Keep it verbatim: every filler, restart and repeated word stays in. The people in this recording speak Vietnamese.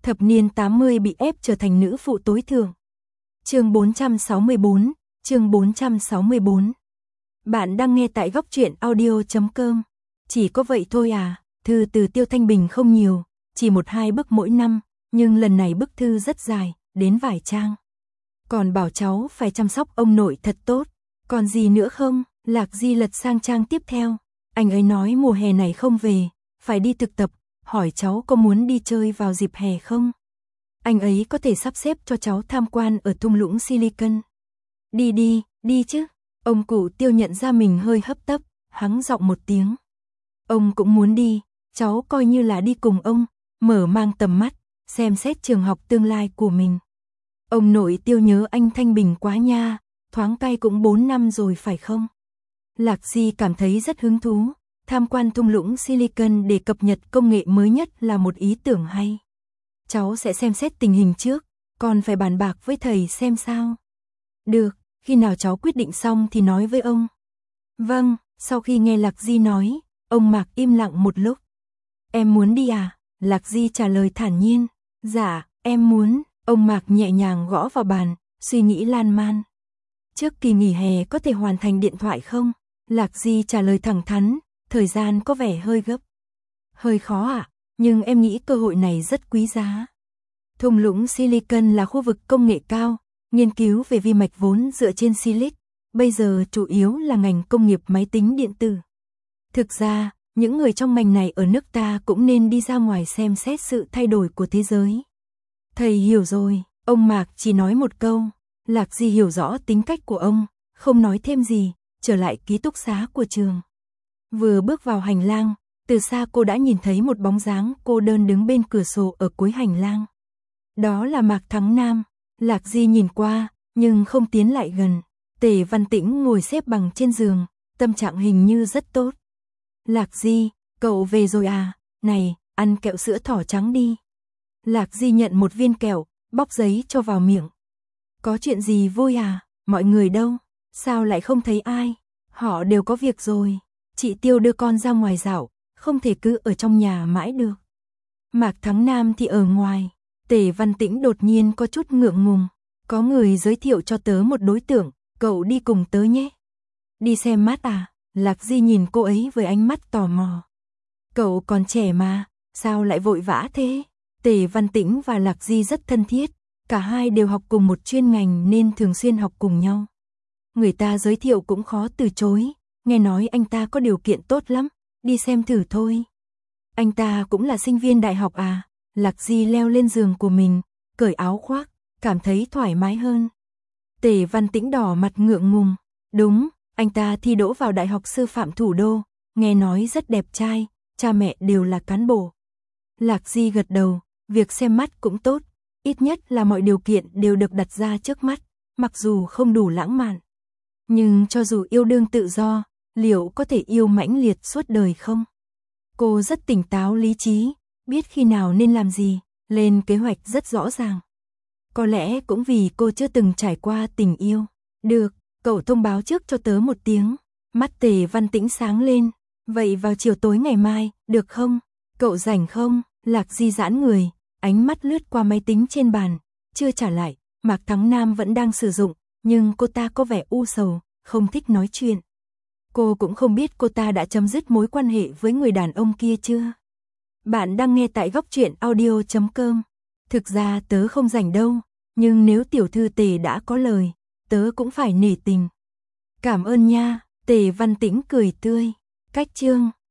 Thập niên tám mươi bị ép trở thành nữ phụ tối thượng. Chương bốn trăm sáu mươi bốn, chương bốn trăm sáu mươi bốn. Bạn đang nghe tại góc truyện audio chấm com. Chỉ có vậy thôi à? Thư từ Tiêu Thanh Bình không nhiều, chỉ một hai bức mỗi năm, nhưng lần này bức thư rất dài, đến vài trang. Còn bảo cháu phải chăm sóc ông nội thật tốt. Còn gì nữa không? Lạc Di lật sang trang tiếp theo. Anh ấy nói mùa hè này không về, phải đi thực tập, hỏi cháu có muốn đi chơi vào dịp hè không? Anh ấy có thể sắp xếp cho cháu tham quan ở thung lũng Silicon. Đi đi, đi chứ. Ông cụ Tiêu nhận ra mình hơi hấp tấp, hắng giọng một tiếng. Ông cũng muốn đi, cháu coi như là đi cùng ông, mở mang tầm mắt, xem xét trường học tương lai của mình. Ông nội Tiêu nhớ anh Thanh Bình quá nha, thoáng cay cũng bốn năm rồi phải không? Lạc Di cảm thấy rất hứng thú, tham quan thung lũng Silicon để cập nhật công nghệ mới nhất là một ý tưởng hay. Cháu sẽ xem xét tình hình trước, còn phải bàn bạc với thầy xem sao. Được, khi nào cháu quyết định xong thì nói với ông. Vâng, sau khi nghe Lạc Di nói, ông Mạc im lặng một lúc. Em muốn đi à? Lạc Di trả lời thản nhiên. Dạ, em muốn. Ông Mạc nhẹ nhàng gõ vào bàn, suy nghĩ lan man. Trước kỳ nghỉ hè có thể hoàn thành điện thoại không? Lạc Di trả lời thẳng thắn, thời gian có vẻ hơi gấp. Hơi khó ạ, à, nhưng em nghĩ cơ hội này rất quý giá. Thung lũng Silicon là khu vực công nghệ cao, nghiên cứu về vi mạch vốn dựa trên silic, bây giờ chủ yếu là ngành công nghiệp máy tính điện tử. Thực ra, những người trong ngành này ở nước ta cũng nên đi ra ngoài xem xét sự thay đổi của thế giới. Thầy hiểu rồi, ông Mạc chỉ nói một câu. Lạc Di hiểu rõ tính cách của ông, không nói thêm gì, trở lại ký túc xá của trường. Vừa bước vào hành lang, từ xa cô đã nhìn thấy một bóng dáng cô đơn đứng bên cửa sổ ở cuối hành lang. Đó là Mạc Thắng Nam. Lạc Di nhìn qua, nhưng không tiến lại gần. Tề Văn Tĩnh ngồi xếp bằng trên giường, tâm trạng hình như rất tốt. Lạc Di, cậu về rồi à? Này, ăn kẹo sữa thỏ trắng đi. Lạc Di nhận một viên kẹo, bóc giấy cho vào miệng. Có chuyện gì vui à? Mọi người đâu? Sao lại không thấy ai? Họ đều có việc rồi. Chị Tiêu đưa con ra ngoài dạo, không thể cứ ở trong nhà mãi được. Mạc Thắng Nam thì ở ngoài. Tề Văn Tĩnh đột nhiên có chút ngượng ngùng. Có người giới thiệu cho tớ một đối tượng, cậu đi cùng tớ nhé. Đi xem mắt à? Lạc Di nhìn cô ấy với ánh mắt tò mò. Cậu còn trẻ mà, sao lại vội vã thế? Tề Văn Tĩnh và Lạc Di rất thân thiết, cả hai đều học cùng một chuyên ngành nên thường xuyên học cùng nhau. Người ta giới thiệu cũng khó từ chối, nghe nói anh ta có điều kiện tốt lắm, đi xem thử thôi. Anh ta cũng là sinh viên đại học à? Lạc Di leo lên giường của mình, cởi áo khoác, cảm thấy thoải mái hơn. Tề Văn Tĩnh đỏ mặt ngượng ngùng. Đúng, anh ta thi đỗ vào Đại học Sư phạm Thủ đô, nghe nói rất đẹp trai, cha mẹ đều là cán bộ. Lạc Di gật đầu, việc xem mắt cũng tốt, ít nhất là mọi điều kiện đều được đặt ra trước mắt, mặc dù không đủ lãng mạn. Nhưng cho dù yêu đương tự do, liệu có thể yêu mãnh liệt suốt đời không? Cô rất tỉnh táo lý trí, biết khi nào nên làm gì, lên kế hoạch rất rõ ràng. Có lẽ cũng vì cô chưa từng trải qua tình yêu. Được, cậu thông báo trước cho tớ một tiếng. Mắt Tề Văn Tĩnh sáng lên. Vậy vào chiều tối ngày mai, được không? Cậu rảnh không? Lạc Di giãn người, ánh mắt lướt qua máy tính trên bàn, chưa trả lại. Mạc Thắng Nam vẫn đang sử dụng, nhưng cô ta có vẻ u sầu, không thích nói chuyện. Cô cũng không biết cô ta đã chấm dứt mối quan hệ với người đàn ông kia chưa. Bạn đang nghe tại góc truyện audio chấm com. Thực ra tớ không rảnh đâu, nhưng nếu tiểu thư Tề đã có lời, tớ cũng phải nể tình. Cảm ơn nha. Tề Văn Tĩnh cười tươi. Cách chương